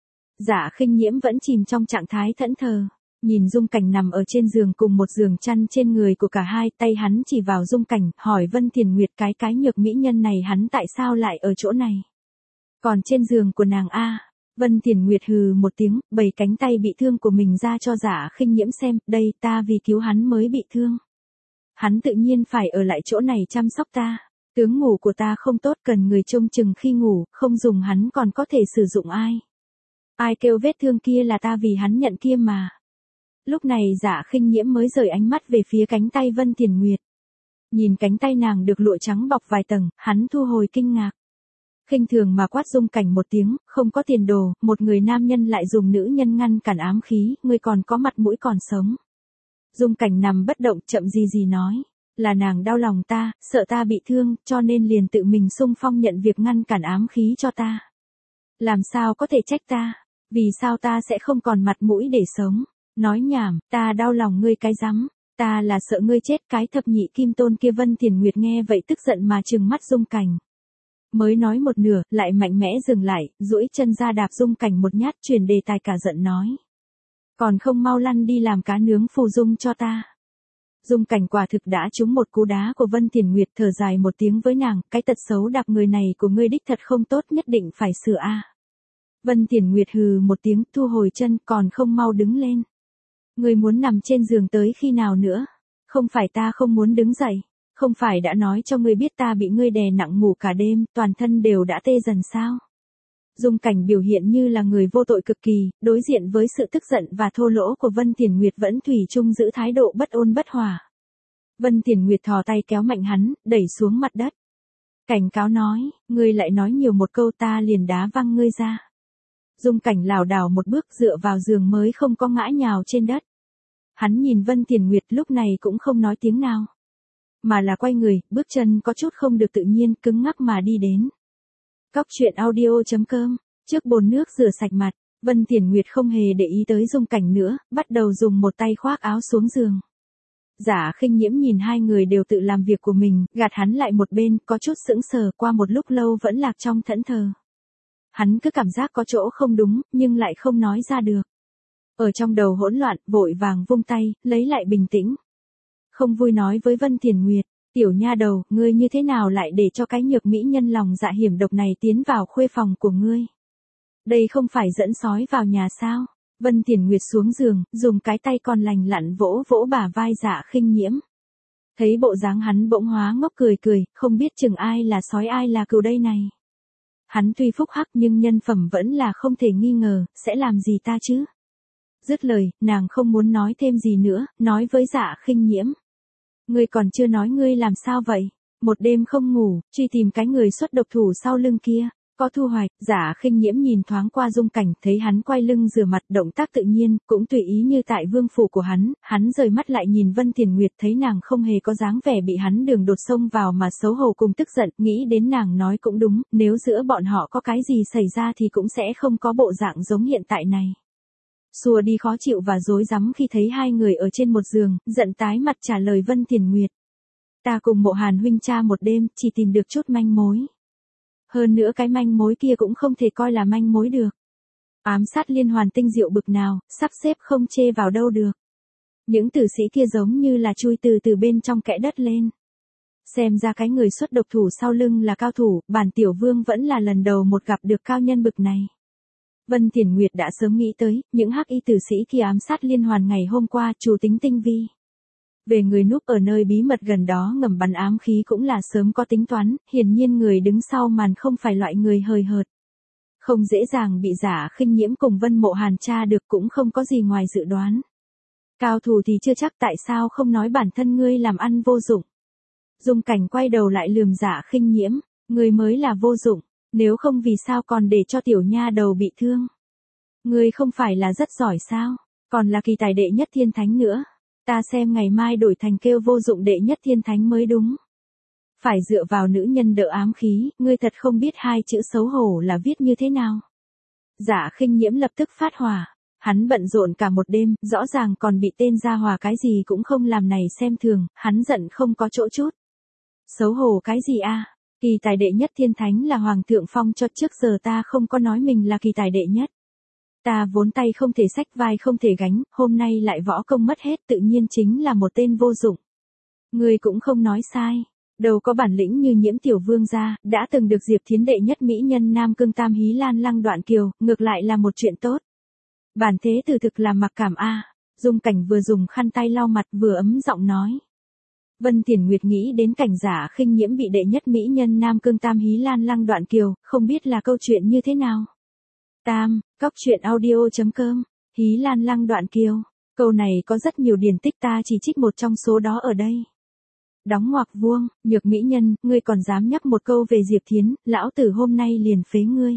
Dạ Khinh Nhiễm vẫn chìm trong trạng thái thẫn thờ, nhìn Dung Cảnh nằm ở trên giường cùng một giường chăn trên người của cả hai, tay hắn chỉ vào Dung Cảnh, hỏi Vân Thiền Nguyệt cái nhược mỹ nhân này hắn tại sao lại ở chỗ này? Còn trên giường của nàng a? Vân Thiền Nguyệt hừ một tiếng, bày cánh tay bị thương của mình ra cho Dạ Khinh Nhiễm xem, đây ta vì cứu hắn mới bị thương. Hắn tự nhiên phải ở lại chỗ này chăm sóc ta. Tướng ngủ của ta không tốt, cần người trông chừng khi ngủ, không dùng hắn còn có thể sử dụng ai. Ai kêu vết thương kia là ta vì hắn nhận kia mà. Lúc này Dạ Khinh Nhiễm mới rời ánh mắt về phía cánh tay Vân Thiền Nguyệt. Nhìn cánh tay nàng được lụa trắng bọc vài tầng, hắn thu hồi kinh ngạc. Khinh thường mà quát Dung Cảnh một tiếng, không có tiền đồ, một người nam nhân lại dùng nữ nhân ngăn cản ám khí, ngươi còn có mặt mũi còn sống. Dung Cảnh nằm bất động, chậm gì nói. Là nàng đau lòng ta, sợ ta bị thương, cho nên liền tự mình xung phong nhận việc ngăn cản ám khí cho ta. Làm sao có thể trách ta? Vì sao ta sẽ không còn mặt mũi để sống? Nói nhảm, ta đau lòng ngươi cái rắm, ta là sợ ngươi chết, cái thập nhị kim tôn kia. Vân Thiền Nguyệt nghe vậy tức giận mà trừng mắt Dung Cảnh. Mới nói một nửa, lại mạnh mẽ dừng lại, duỗi chân ra đạp Dung Cảnh một nhát, chuyển đề tài cả giận nói. Còn không mau lăn đi làm cá nướng Phù Dung cho ta. Dung Cảnh quả thực đã trúng một cú đá của Vân Thiền Nguyệt, thở dài một tiếng với nàng, cái tật xấu đạp người này của ngươi đích thật không tốt, nhất định phải sửa a. Vân Thiền Nguyệt hừ một tiếng, thu hồi chân, còn không mau đứng lên. Ngươi muốn nằm trên giường tới khi nào nữa? Không phải ta không muốn đứng dậy, không phải đã nói cho ngươi biết ta bị ngươi đè nặng ngủ cả đêm, toàn thân đều đã tê dần sao? Dung Cảnh biểu hiện như là người vô tội cực kỳ, đối diện với sự tức giận và thô lỗ của Vân Thiền Nguyệt vẫn thủy chung giữ thái độ bất ôn bất hòa. Vân Thiền Nguyệt thò tay kéo mạnh hắn, đẩy xuống mặt đất. Cảnh cáo nói, ngươi lại nói nhiều một câu ta liền đá văng ngươi ra. Dung Cảnh lảo đảo một bước dựa vào giường mới không có ngã nhào trên đất. Hắn nhìn Vân Thiền Nguyệt lúc này cũng không nói tiếng nào. Mà là quay người, bước chân có chút không được tự nhiên, cứng ngắc mà đi đến. Cóc truyện audio.com, trước bồn nước rửa sạch mặt, Vân Thiền Nguyệt không hề để ý tới Dung Cảnh nữa, bắt đầu dùng một tay khoác áo xuống giường. Dạ Khinh Nhiễm nhìn hai người đều tự làm việc của mình, gạt hắn lại một bên, có chút sững sờ, qua một lúc lâu vẫn lạc trong thẫn thờ. Hắn cứ cảm giác có chỗ không đúng, nhưng lại không nói ra được. Ở trong đầu hỗn loạn, vội vàng vung tay, lấy lại bình tĩnh. Không vui nói với Vân Thiền Nguyệt, Tiểu nha đầu, ngươi như thế nào lại để cho cái nhược mỹ nhân lòng dạ hiểm độc này tiến vào khuê phòng của ngươi? Đây không phải dẫn sói vào nhà sao? Vân Tiền Nguyệt xuống giường, dùng cái tay còn lành lặn vỗ vỗ bả vai Dạ Khinh Nhiễm. Thấy bộ dáng hắn bỗng hóa ngốc cười cười, không biết chừng ai là sói ai là cừu đây này. Hắn tuy phúc hắc nhưng nhân phẩm vẫn là không thể nghi ngờ, sẽ làm gì ta chứ? Dứt lời, nàng không muốn nói thêm gì nữa, nói với Dạ Khinh Nhiễm. Ngươi còn chưa nói ngươi làm sao vậy? Một đêm không ngủ, truy tìm cái người xuất độc thủ sau lưng kia. Có thu hoạch, Dạ Khinh Nhiễm nhìn thoáng qua Dung Cảnh, thấy hắn quay lưng rửa mặt, động tác tự nhiên, cũng tùy ý như tại vương phủ của hắn rời mắt lại nhìn Vân Tiền Nguyệt, thấy nàng không hề có dáng vẻ bị hắn đường đột xông vào mà xấu hổ cùng tức giận, nghĩ đến nàng nói cũng đúng, nếu giữa bọn họ có cái gì xảy ra thì cũng sẽ không có bộ dạng giống hiện tại này. Xua đi khó chịu và rối rắm khi thấy hai người ở trên một giường, giận tái mặt trả lời Vân Tiền Nguyệt. Ta cùng Mộ Hàn huynh tra một đêm, chỉ tìm được chút manh mối. Hơn nữa cái manh mối kia cũng không thể coi là manh mối được. Ám sát liên hoàn tinh diệu bực nào, sắp xếp không chê vào đâu được. Những tử sĩ kia giống như là chui từ bên trong kẽ đất lên. Xem ra cái người xuất độc thủ sau lưng là cao thủ, bản tiểu vương vẫn là lần đầu một gặp được cao nhân bực này. Vân Tiền Nguyệt đã sớm nghĩ tới, những hắc y tử sĩ kia ám sát liên hoàn ngày hôm qua, chủ tính tinh vi. Về người núp ở nơi bí mật gần đó ngầm bắn ám khí cũng là sớm có tính toán, hiển nhiên người đứng sau màn không phải loại người hời hợt. Không dễ dàng bị Dạ Khinh Nhiễm cùng Vân Mộ Hàn tra được cũng không có gì ngoài dự đoán. Cao thủ thì chưa chắc, tại sao không nói bản thân ngươi làm ăn vô dụng. Dung Cảnh quay đầu lại lườm Dạ Khinh Nhiễm, ngươi mới là vô dụng, nếu không vì sao còn để cho tiểu nha đầu bị thương. Ngươi không phải là rất giỏi sao, còn là kỳ tài đệ nhất thiên thánh nữa. Ta xem ngày mai đổi thành kêu vô dụng đệ nhất thiên thánh mới đúng. Phải dựa vào nữ nhân đỡ ám khí, ngươi thật không biết hai chữ xấu hổ là viết như thế nào. Dạ Khinh Nhiễm lập tức phát hỏa. Hắn bận rộn cả một đêm, rõ ràng còn bị tên gia hòa cái gì cũng không làm này xem thường, hắn giận không có chỗ chút. Xấu hổ cái gì a? Kỳ tài đệ nhất thiên thánh là hoàng thượng phong cho, trước giờ ta không có nói mình là kỳ tài đệ nhất. Ta vốn tay không thể xách vai không thể gánh, hôm nay lại võ công mất hết, tự nhiên chính là một tên vô dụng. Ngươi cũng không nói sai, đâu có bản lĩnh như Nhiễm tiểu vương gia, đã từng được Diệp Thiến đệ nhất mỹ nhân Nam Cương Tam Hí Lan Lăng Đoạn Kiều, ngược lại là một chuyện tốt. Bản thế tử thực là mặc cảm a. Dung Cảnh vừa dùng khăn tay lau mặt vừa ấm giọng nói. Vân Tiền Nguyệt nghĩ đến cảnh Dạ Khinh Nhiễm bị đệ nhất mỹ nhân Nam Cương Tam Hí Lan Lăng Đoạn Kiều, không biết là câu chuyện như thế nào. Cóc truyện audio.com, Hí Lan Lăng Đoạn Kiều. Câu này có rất nhiều điển tích, ta chỉ trích một trong số đó ở đây. Đóng ngoặc vuông, nhược mỹ nhân, ngươi còn dám nhắc một câu về Diệp Thiến, lão tử hôm nay liền phế ngươi.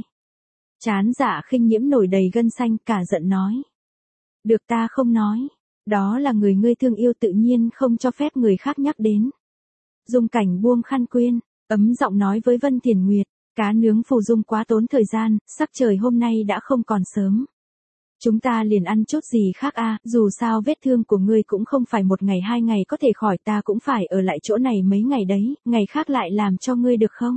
Chán Dạ Khinh Nhiễm nổi đầy gân xanh, cả giận nói. Được, ta không nói. Đó là người ngươi thương yêu, tự nhiên không cho phép người khác nhắc đến. Dung Cảnh buông khăn quên, ấm giọng nói với Vân Tiền Nguyệt. Cá nướng phù dung quá tốn thời gian, sắc trời hôm nay đã không còn sớm. Chúng ta liền ăn chút gì khác a, dù sao vết thương của ngươi cũng không phải một ngày hai ngày có thể khỏi, ta cũng phải ở lại chỗ này mấy ngày đấy, ngày khác lại làm cho ngươi được không?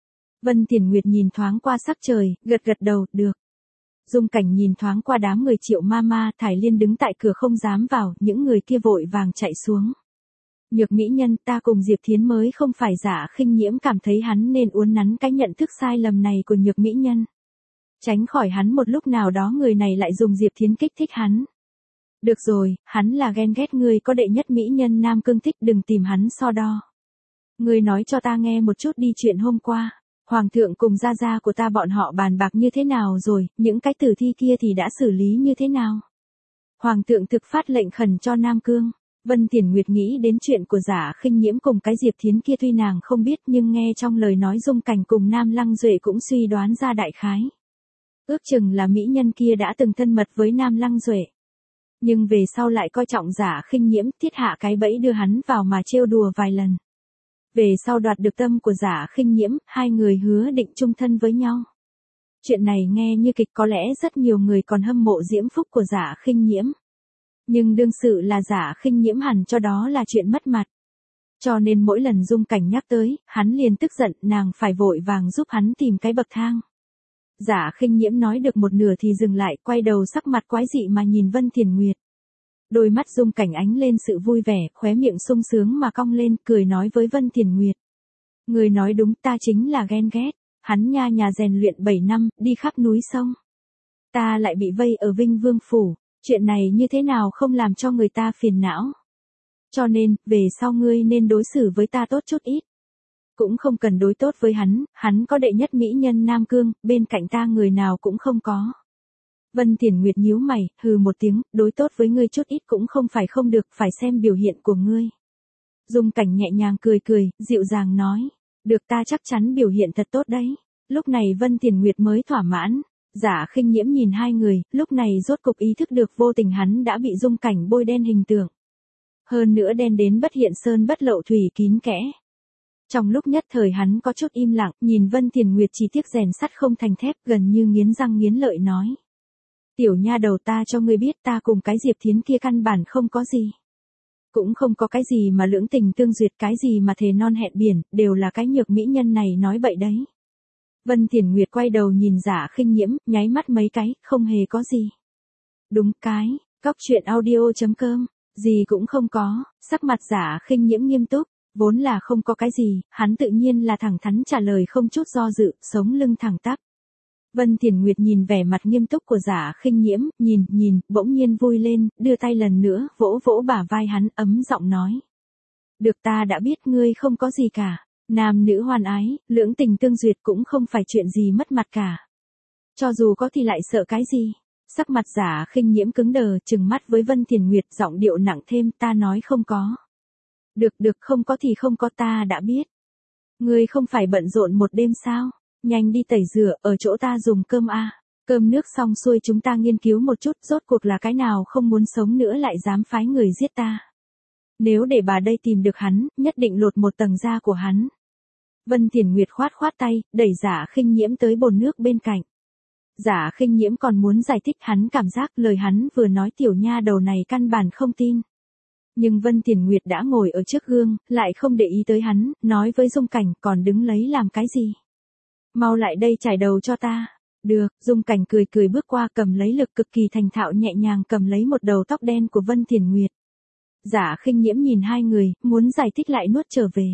Vân Tiền Nguyệt nhìn thoáng qua sắc trời, gật gật đầu, được. Dung Cảnh nhìn thoáng qua đám người Triệu Mama, Thải Liên đứng tại cửa không dám vào, những người kia vội vàng chạy xuống. Nhược mỹ nhân, ta cùng Diệp Thiến mới không phải. Dạ Khinh Nhiễm cảm thấy hắn nên uốn nắn cái nhận thức sai lầm này của nhược mỹ nhân. Tránh khỏi hắn một lúc nào đó người này lại dùng Diệp Thiến kích thích hắn. Được rồi, hắn là ghen ghét ngươi có đệ nhất mỹ nhân Nam Cương thích, đừng tìm hắn so đo. Ngươi nói cho ta nghe một chút đi, chuyện hôm qua. Hoàng thượng cùng gia gia của ta bọn họ bàn bạc như thế nào rồi, những cái tử thi kia thì đã xử lý như thế nào? Hoàng thượng thực phát lệnh khẩn cho Nam Cương. Vân Tiền Nguyệt nghĩ đến chuyện của Dạ Khinh Nhiễm cùng cái Diệp Thiến kia, tuy nàng không biết nhưng nghe trong lời nói Dung Cảnh cùng Nam Lăng Duệ cũng suy đoán ra đại khái. Ước chừng là mỹ nhân kia đã từng thân mật với Nam Lăng Duệ. Nhưng về sau lại coi trọng Dạ Khinh Nhiễm, thiết hạ cái bẫy đưa hắn vào mà trêu đùa vài lần. Về sau đoạt được tâm của Dạ Khinh Nhiễm, hai người hứa định chung thân với nhau. Chuyện này nghe như kịch, có lẽ rất nhiều người còn hâm mộ diễm phúc của Dạ Khinh Nhiễm. Nhưng đương sự là Dạ Khinh Nhiễm hẳn cho đó là chuyện mất mặt. Cho nên mỗi lần Dung Cảnh nhắc tới, hắn liền tức giận, nàng phải vội vàng giúp hắn tìm cái bậc thang. Dạ Khinh Nhiễm nói được một nửa thì dừng lại, quay đầu sắc mặt quái dị mà nhìn Vân Tiền Nguyệt. Đôi mắt Dung Cảnh ánh lên sự vui vẻ, khóe miệng sung sướng mà cong lên, cười nói với Vân Thiền Nguyệt. Người nói đúng, ta chính là ghen ghét. Hắn nha nhà rèn luyện 7 năm, đi khắp núi sông. Ta lại bị vây ở Vinh Vương Phủ, chuyện này như thế nào không làm cho người ta phiền não. Cho nên, về sau ngươi nên đối xử với ta tốt chút ít. Cũng không cần đối tốt với hắn có đệ nhất mỹ nhân Nam Cương, bên cạnh ta người nào cũng không có. Vân Thiền Nguyệt nhíu mày, hừ một tiếng, đối tốt với ngươi chút ít cũng không phải không được, phải xem biểu hiện của ngươi. Dung Cảnh nhẹ nhàng cười cười, dịu dàng nói. Được, ta chắc chắn biểu hiện thật tốt đấy. Lúc này Vân Thiền Nguyệt mới thỏa mãn. Giả Khinh Nhiễm nhìn hai người, lúc này rốt cục ý thức được vô tình hắn đã bị Dung Cảnh bôi đen hình tượng. Hơn nữa đen đến bất hiện sơn bất lộ thủy kín kẽ. Trong lúc nhất thời hắn có chút im lặng, nhìn Vân Thiền Nguyệt chỉ tiếc rèn sắt không thành thép, gần như nghiến răng nghiến lợi nói. Tiểu nha đầu, ta cho ngươi biết, ta cùng cái Diệp Thiến kia căn bản không có gì. Cũng không có cái gì mà lưỡng tình tương duyệt, cái gì mà thề non hẹn biển, đều là cái nhược mỹ nhân này nói bậy đấy. Vân Thiền Nguyệt quay đầu nhìn Giả Khinh Nhiễm, nháy mắt mấy cái, không hề có gì. Đúng cái, cóc truyện audio.com, gì cũng không có, sắc mặt Giả Khinh Nhiễm nghiêm túc, vốn là không có cái gì, hắn tự nhiên là thẳng thắn trả lời không chút do dự, sống lưng thẳng tắp. Vân Thiền Nguyệt nhìn vẻ mặt nghiêm túc của Giả Khinh Nhiễm, nhìn, bỗng nhiên vui lên, đưa tay lần nữa, vỗ vỗ bả vai hắn, ấm giọng nói. Được, ta đã biết ngươi không có gì cả, nam nữ hoan ái, lưỡng tình tương duyệt cũng không phải chuyện gì mất mặt cả. Cho dù có thì lại sợ cái gì? Sắc mặt Giả Khinh Nhiễm cứng đờ, trừng mắt với Vân Thiền Nguyệt, giọng điệu nặng thêm, ta nói không có. Được, không có thì không có, ta đã biết. Ngươi không phải bận rộn một đêm sao? Nhanh đi tẩy rửa, ở chỗ ta dùng cơm a. Cơm nước xong xuôi chúng ta nghiên cứu một chút, rốt cuộc là cái nào không muốn sống nữa lại dám phái người giết ta. Nếu để bà đây tìm được hắn, nhất định lột một tầng da của hắn. Vân Thiền Nguyệt khoát tay, đẩy Giả Khinh Nhiễm tới bồn nước bên cạnh. Giả Khinh Nhiễm còn muốn giải thích, hắn cảm giác lời hắn vừa nói tiểu nha đầu này căn bản không tin. Nhưng Vân Thiền Nguyệt đã ngồi ở trước gương, lại không để ý tới hắn, nói với Dung Cảnh, còn đứng lấy làm cái gì? Mau lại đây chải đầu cho ta. Được, Dung Cảnh cười bước qua, cầm lấy lực cực kỳ thành thạo nhẹ nhàng cầm lấy một đầu tóc đen của Vân Thiền Nguyệt. Giả Khinh Nhiễm nhìn hai người, muốn giải thích lại nuốt trở về.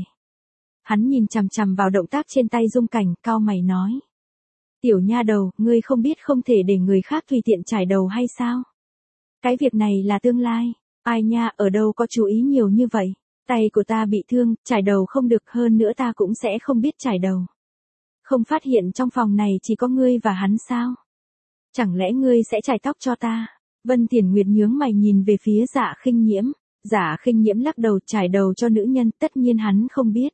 Hắn nhìn chằm chằm vào động tác trên tay Dung Cảnh, cau mày nói. Tiểu nha đầu, ngươi không biết không thể để người khác tùy tiện chải đầu hay sao? Cái việc này là tương lai. Ai nha, ở đâu có chú ý nhiều như vậy? Tay của ta bị thương, chải đầu không được, hơn nữa ta cũng sẽ không biết chải đầu. Không phát hiện trong phòng này chỉ có ngươi và hắn sao? Chẳng lẽ ngươi sẽ chải tóc cho ta? Vân Thiền Nguyệt nhướng mày nhìn về phía Giả Khinh Nhiễm. Giả Khinh Nhiễm lắc đầu, chải đầu cho nữ nhân, tất nhiên hắn không biết.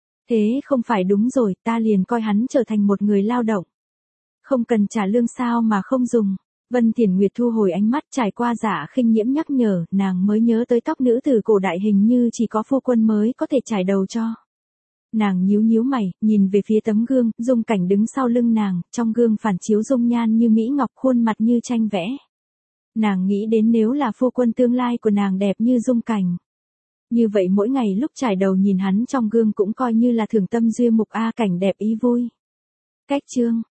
Thế không phải đúng rồi, ta liền coi hắn trở thành một người lao động. Không cần trả lương sao mà không dùng. Vân Thiền Nguyệt thu hồi ánh mắt, trải qua Giả Khinh Nhiễm nhắc nhở, nàng mới nhớ tới tóc nữ từ cổ đại hình như chỉ có phu quân mới có thể chải đầu cho. Nàng nhíu mày, nhìn về phía tấm gương, Dung Cảnh đứng sau lưng nàng, trong gương phản chiếu dung nhan như mỹ ngọc, khuôn mặt như tranh vẽ. Nàng nghĩ đến nếu là phu quân tương lai của nàng đẹp như Dung Cảnh. Như vậy mỗi ngày lúc chải đầu nhìn hắn trong gương cũng coi như là thưởng tâm duyên mục a, cảnh đẹp ý vui. Cách chương